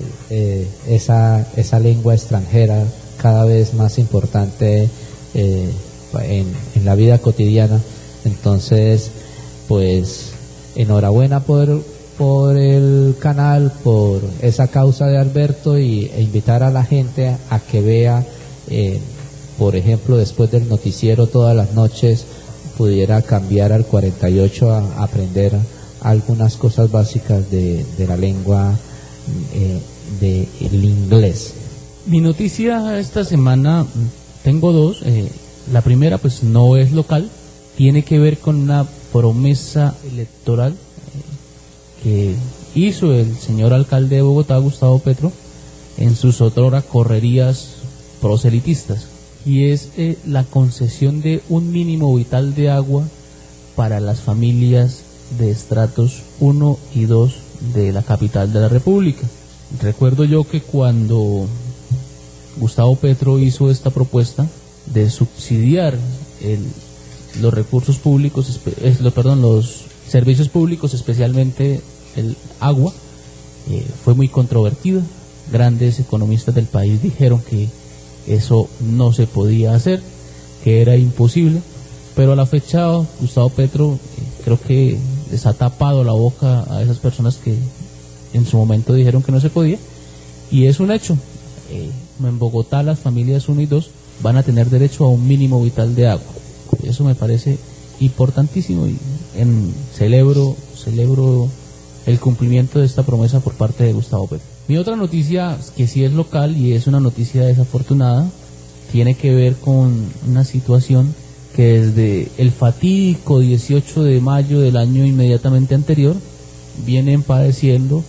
esa lengua extranjera cada vez más importante en la vida cotidiana. Entonces, pues enhorabuena por el canal, por esa causa de Alberto, e invitar a la gente a que vea, por ejemplo, después del noticiero todas las noches, pudiera cambiar al 48 a aprender algunas cosas básicas de la lengua del inglés. Mi noticia esta semana, tengo 2. La primera pues no es local, tiene que ver con una promesa electoral que hizo el señor alcalde de Bogotá, Gustavo Petro, en sus otrora correrías proselitistas, y es la concesión de un mínimo vital de agua para las familias de estratos 1 y 2 de la capital de la República. Recuerdo yo que cuando Gustavo Petro hizo esta propuesta de subsidiar los recursos públicos, los servicios públicos, especialmente el agua, fue muy controvertida. Grandes economistas del país dijeron que eso no se podía hacer, que era imposible, pero a la fecha Gustavo Petro creo que les ha tapado la boca a esas personas que en su momento dijeron que no se podía, y es un hecho. En Bogotá las familias 1 y 2 van a tener derecho a un mínimo vital de agua. Eso me parece importantísimo, y celebro el cumplimiento de esta promesa por parte de Gustavo Petro. Mi otra noticia, que sí es local y es una noticia desafortunada, tiene que ver con una situación que desde el fatídico 18 de mayo del año inmediatamente anterior vienen padeciendo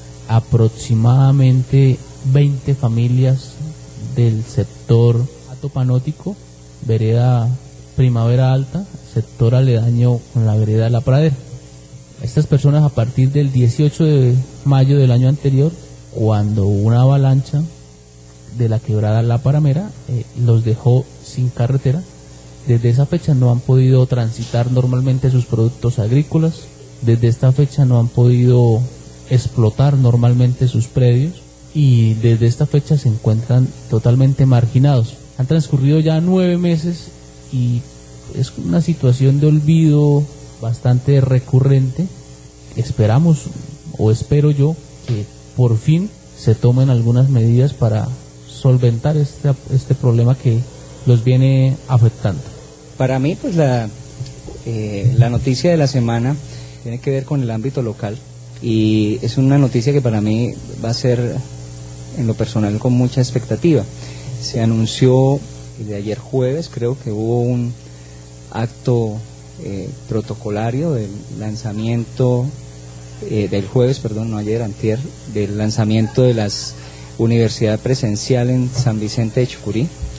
aproximadamente 20 familias del sector atopanótico, vereda Primavera Alta, sector aledaño con la vereda La Pradera. Estas personas, a partir del 18 de mayo del año anterior, cuando una avalancha de la quebrada La Paramera los dejó sin carretera, desde esa fecha no han podido transitar normalmente sus productos agrícolas, desde esta fecha no han podido explotar normalmente sus predios, y desde esta fecha se encuentran totalmente marginados. Han transcurrido ya 9 meses y es una situación de olvido bastante recurrente. Esperamos, o espero yo, que por fin se tomen algunas medidas para solventar este problema que los viene afectando. Para mí, pues la noticia de la semana tiene que ver con el ámbito local, y es una noticia que para mí va a ser, en lo personal, con mucha expectativa. Se anunció de ayer jueves, creo que hubo un acto protocolario del lanzamiento del jueves, perdón, no ayer, antier, del lanzamiento de las universidad presencial en San Vicente de Chucurí.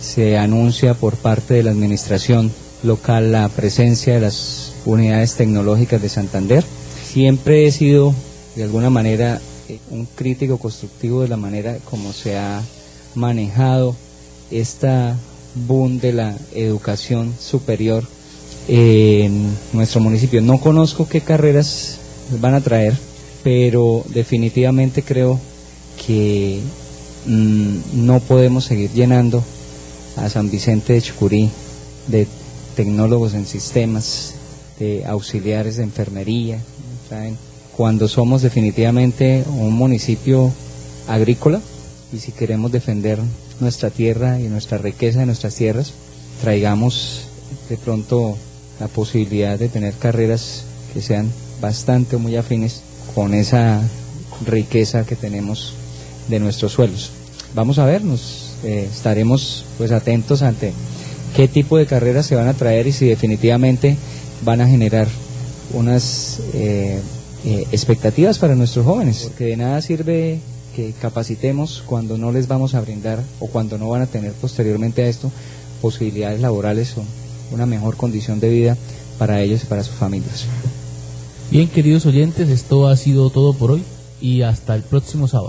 se anuncia por parte de la administración local la presencia de las unidades tecnológicas de Santander. Siempre he sido, de alguna manera, un crítico constructivo de la manera como se ha manejado esta boom de la educación superior en nuestro municipio. No conozco qué carreras van a traer, pero definitivamente creo que no podemos seguir llenando a San Vicente de Chucurí de tecnólogos en sistemas, de auxiliares de enfermería, ¿saben? Cuando somos definitivamente un municipio agrícola, y si queremos defender nuestra tierra y nuestra riqueza de nuestras tierras, traigamos de pronto la posibilidad de tener carreras que sean bastante o muy afines con esa riqueza que tenemos de nuestros suelos. Vamos a vernos, estaremos pues atentos ante qué tipo de carreras se van a traer y si definitivamente van a generar unas expectativas para nuestros jóvenes, porque de nada sirve que capacitemos cuando no les vamos a brindar o cuando no van a tener posteriormente a esto posibilidades laborales o una mejor condición de vida para ellos y para sus familias. Bien, queridos oyentes, esto ha sido todo por hoy y hasta el próximo sábado.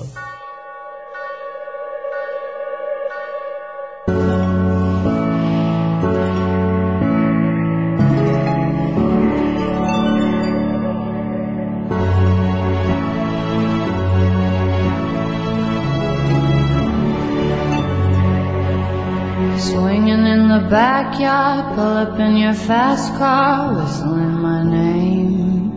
Swinging in the backyard, pull up in your fast car, whistling my name.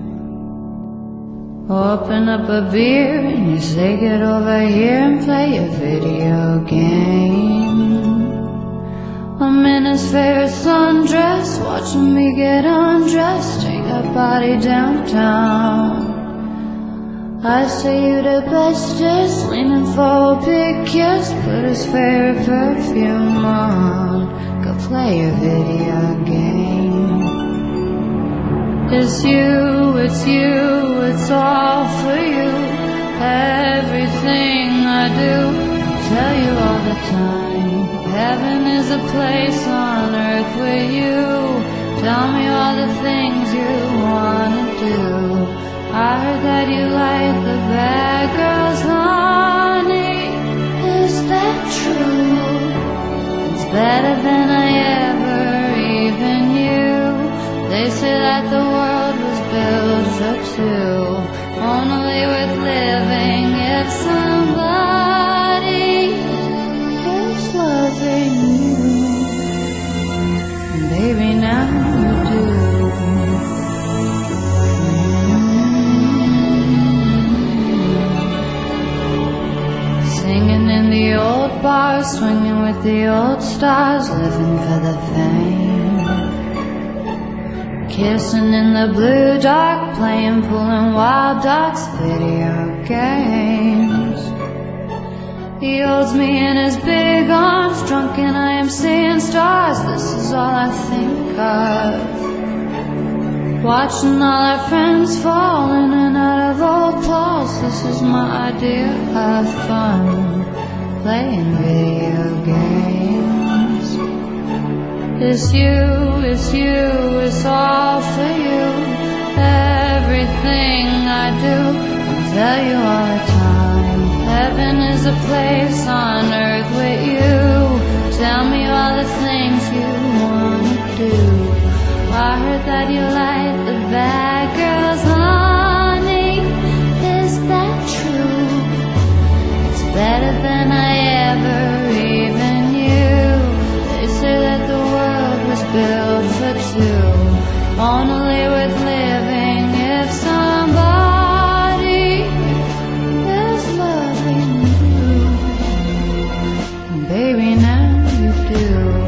Open up a beer and you say get over here and play a video game. I'm in his favorite sundress, watching me get undressed, take that body downtown. I say you the bestest, leaning for a big kiss, put his favorite perfume on, go play a video game. It's you, it's all for you, everything I do, tell you all the time. Heaven is a place on earth with you, tell me all the things you wanna do. I heard that you like the bad girls, honey, is that true? It's better than I ever even knew. They say that the world was built for two, only worth living if somebody is loving you. Baby, now you do. Singing in the old bars, swinging with the old stars, living for the fame. Kissing in the blue dark, playing pool and wild dogs, video games. He holds me in his big arms, drunk and I am seeing stars, this is all I think of. Watching all our friends fall in and out of old clothes, this is my idea of fun, playing video games. It's you, it's all for you, everything I do, I tell you all the time. Heaven is a place on earth with you, tell me all the things you wanna do. I heard that you like the bad girls, honey, is that true? It's better than I ever even knew. They say that the world was built for two, only worth living if somebody is loving you. Baby, now you do.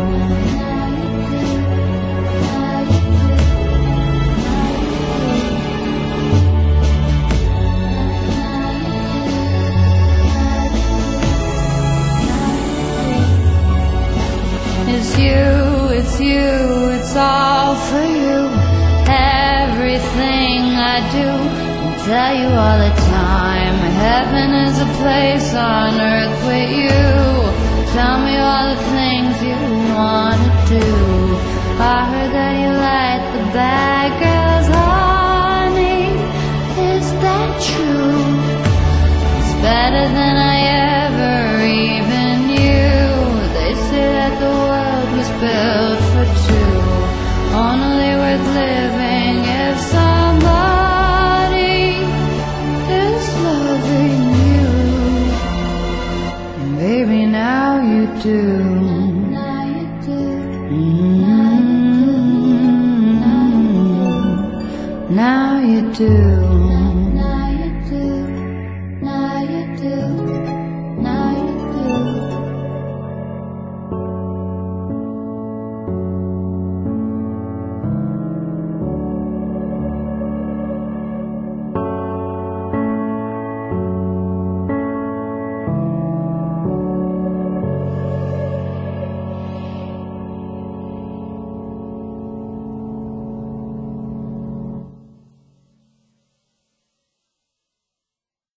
It's you, it's all for you, everything I do, I tell you all the time. Heaven is a place on earth with you, Tell me all the things you wanna do. I heard that you like the bad girls, honey. Is that true? It's better than I ever even knew. They say that the world was built for two, only worth living if somebody is loving you. And baby, now you do. Now you do. Now you do.